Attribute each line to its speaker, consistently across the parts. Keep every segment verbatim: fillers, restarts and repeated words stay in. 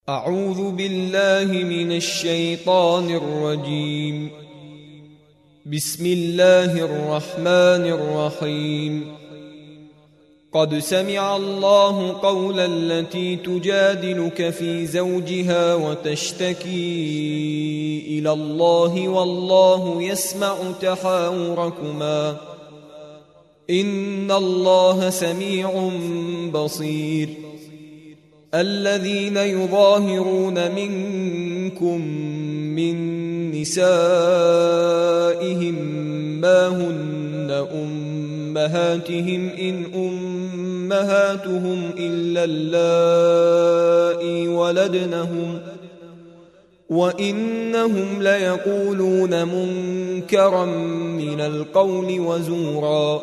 Speaker 1: أعوذ بالله من الشيطان الرجيم. بسم الله الرحمن الرحيم. قد سمع الله قول التي تجادلك في زوجها وتشتكي إلى الله والله يسمع تحاوركما إن الله سميع بصير. الذين يظاهرون منكم من نسائهم ما هن أمهاتهم إن أمهاتهم إلا اللائي ولدنهم وإنهم ليقولون منكرا من القول وزورا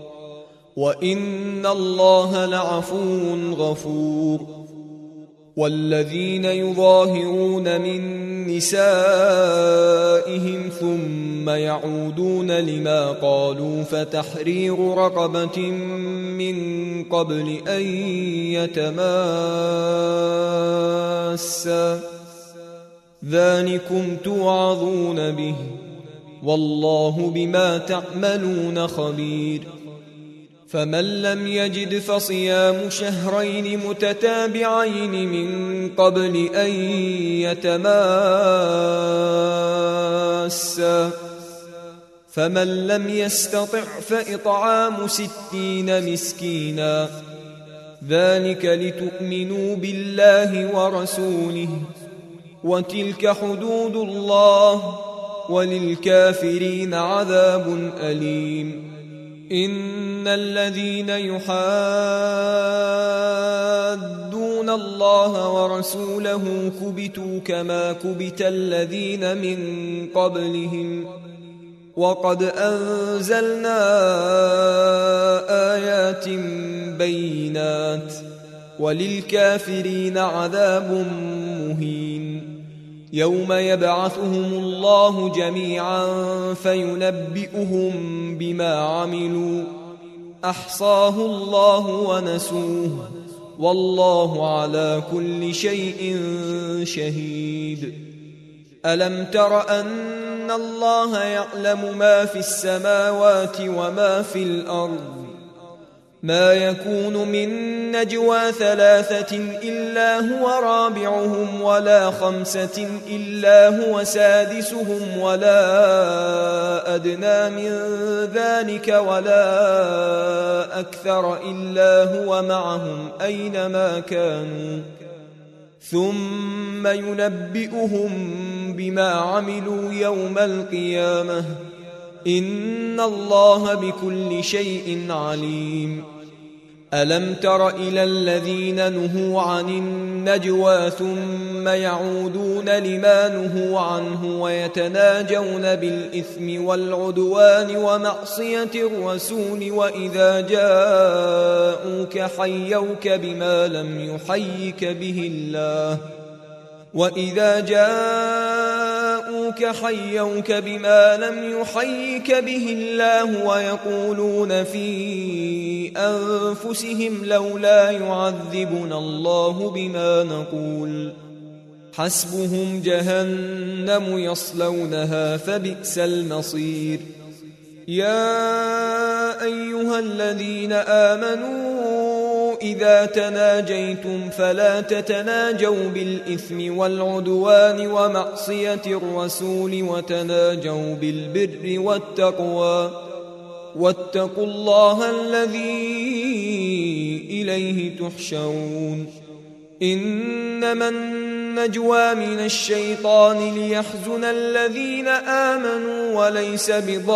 Speaker 1: وإن الله لعفو غفور. والذين يظاهرون من نسائهم ثم يعودون لما قالوا فتحرير رقبة من قبل أن يتماسا ذلكم توعظون به والله بما تعملون خبير. فمن لم يجد فصيام شهرين متتابعين من قبل أن يتماسا فمن لم يستطع فإطعام ستين مسكينا ذلك لتؤمنوا بالله ورسوله وتلك حدود الله وللكافرين عذاب أليم. إن الذين يحادون الله ورسوله كبتوا كما كبت الذين من قبلهم وقد أنزلنا آيات بينات وللكافرين عذاب مهين. يوم يبعثهم الله جميعا فينبئهم بما عملوا أحصاه الله ونسوه والله على كل شيء شهيد. ألم تر أن الله يعلم ما في السماوات وما في الأرض ما يكون من نجوى ثلاثة إلا هو رابعهم ولا خمسة إلا هو سادسهم ولا أدنى من ذلك ولا أكثر إلا هو معهم أينما كانوا ثم ينبئهم بما عملوا يوم القيامة إن الله بكل شيء عليم. ألم تر إلى الذين نهوا عن النجوى ثم يعودون لما نهوا عنه ويتناجون بالإثم والعدوان ومعصية الرسول وإذا جاءوك حيوك بما لم يحيك به الله وإذا جاءوك حيوك بما لم يحيك به الله ويقولون في أنفسهم لولا يعذبنا الله بما نقول حسبهم جهنم يصلونها فبئس المصير. يا أيها الذين آمنوا إذا تناجيتم فلا تتناجوا بالإثم والعدوان ومعصية الرسول وتناجوا بالبر والتقوى واتقوا الله الذي إليه تحشرون. إنما النجوى من الشيطان ليحزن الذين آمنوا وليس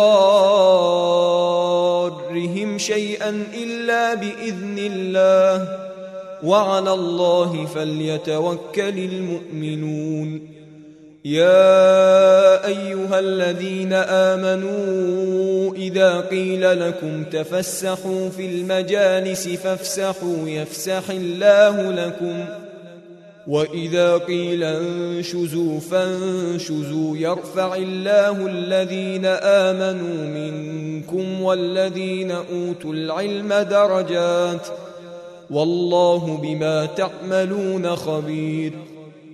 Speaker 1: بضارهم شيئا إلا بإذن الله وعلى الله فليتوكل المؤمنون. يا أيها الذين آمنوا إذا قيل لكم تفسحوا في المجالس فافسحوا يفسح الله لكم وإذا قيل انشزوا فانشزوا يرفع الله الذين آمنوا منكم والذين أوتوا العلم درجات والله بما تعملون خبير.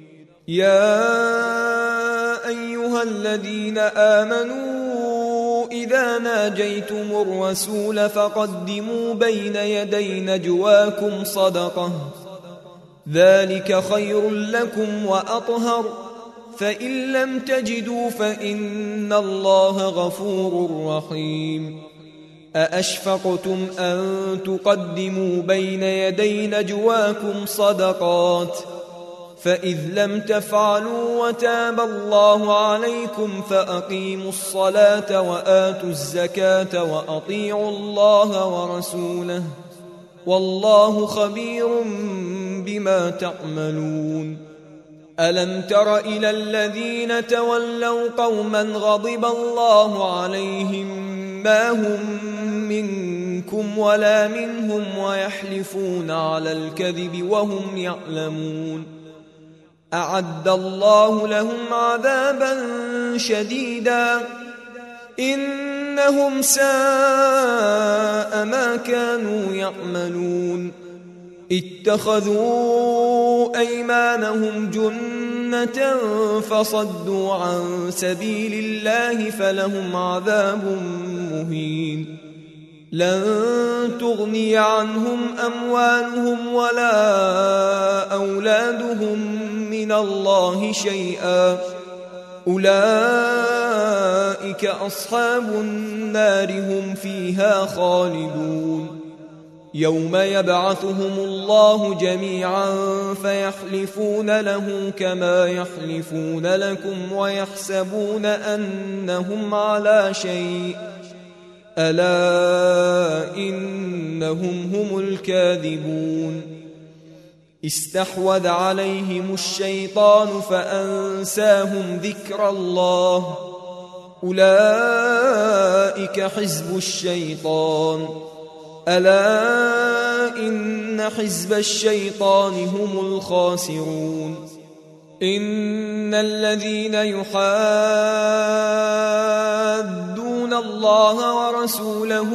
Speaker 1: يا أيها الذين آمنوا إذا ناجيتم الرسول فقدموا بين يدي نجواكم صدقة ذلك خير لكم وأطهر فإن لم تجدوا فإن الله غفور رحيم أأشفقتم أن تقدموا بين يدي نجواكم صدقات فإذ لم تفعلوا وتاب الله عليكم فأقيموا الصلاة وآتوا الزكاة وأطيعوا الله ورسوله والله خبير بما تعملون ألم تر إلى الذين تولوا قوما غضب الله عليهم ما هم منكم ولا منهم ويحلفون على الكذب وهم يعلمون أعد الله لهم عذابا شديدا إنهم ساء ما كانوا يعملون اتخذوا أيمانهم جنة فصدوا عن سبيل الله فلهم عذاب مهين لن تغني عنهم أموالهم ولا أولادهم من الله شيئا أولئك أصحاب النار هم فيها خالدون يوم يبعثهم الله جميعا فيحلفون له كما يحلفون لكم ويحسبون أنهم على شيء ألا إنهم هم الكاذبون استحوذ عليهم الشيطان فأنساهم ذكر الله أولئك حزب الشيطان ألا إن حزب الشيطان هم الخاسرون إن الذين يحادون الله ورسوله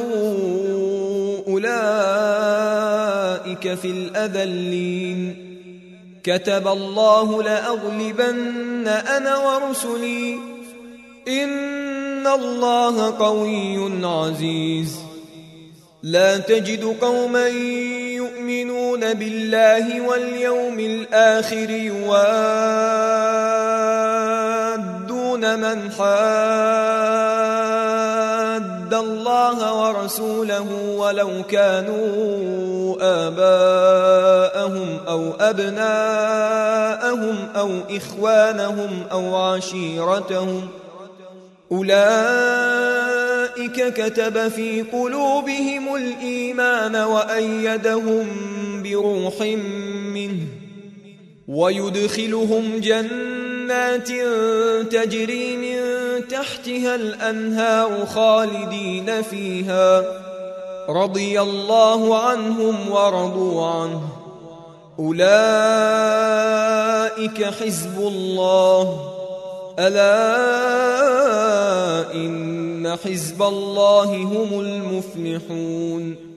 Speaker 1: أولئك في الأذلين كتب الله لأغلبن أنا ورسلي إن الله قوي عزيز لا تجد قوما يؤمنون بالله واليوم الآخر يوادون من حاد الله ورسوله ولو كانوا آباءهم أو أبناءهم أو إخوانهم أو عشيرتهم أولئك كتب في قلوبهم الإيمان وأيدهم بروح منه ويدخلهم جنات تجري من تحتها الأنهار خالدين فيها رضي الله عنهم ورضوا عنه أولئك حزب الله ألا إن حزب الله هم المفلحون